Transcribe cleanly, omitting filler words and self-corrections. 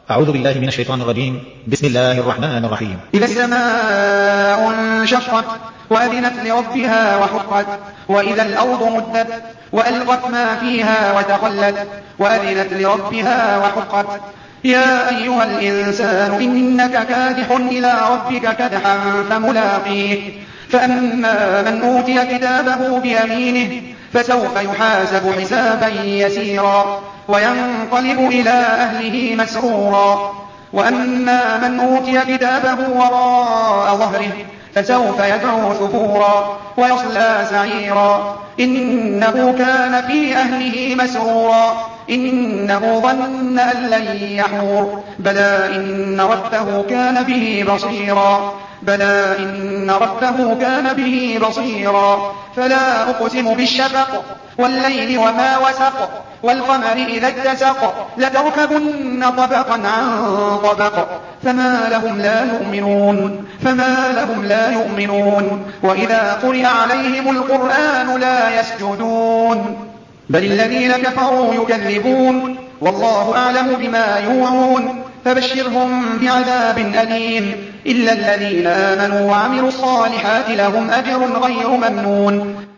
أعوذ بالله من الشيطان الرجيم. بسم الله الرحمن الرحيم. إذا السماء انشقت وأذنت لربها وحقت وإذا الأرض مدت وألقت ما فيها وتخلت وأذنت لربها وحقت. يا أيها الإنسان إنك كادح إلى ربك كدحا فملاقيه. فأما من أوتي كتابه بيمينه فسوف يحاسب حسابا يسيرا وينقلب إلى أهله مسرورا. وأما من أوتي كتابه وراء ظهره فسوف يدعو ثبورا ويصلى سعيرا إنه كان في أهله مسرورا إنه ظن أن لن يحور. بلى إن ربه كان به بصيرا. فلا أقسم بالشفق والليل وما وسق والقمر إذا اتسق لتركبن طبقا عن طبق فما لهم لا يؤمنون وإذا قرئ عليهم القرآن لا يسجدون بل الذين كفروا يكذبون والله أعلم بما يوعون. فبشرهم بعذاب أليم إلا الذين آمنوا وعملوا الصالحات لهم أجر غير ممنون.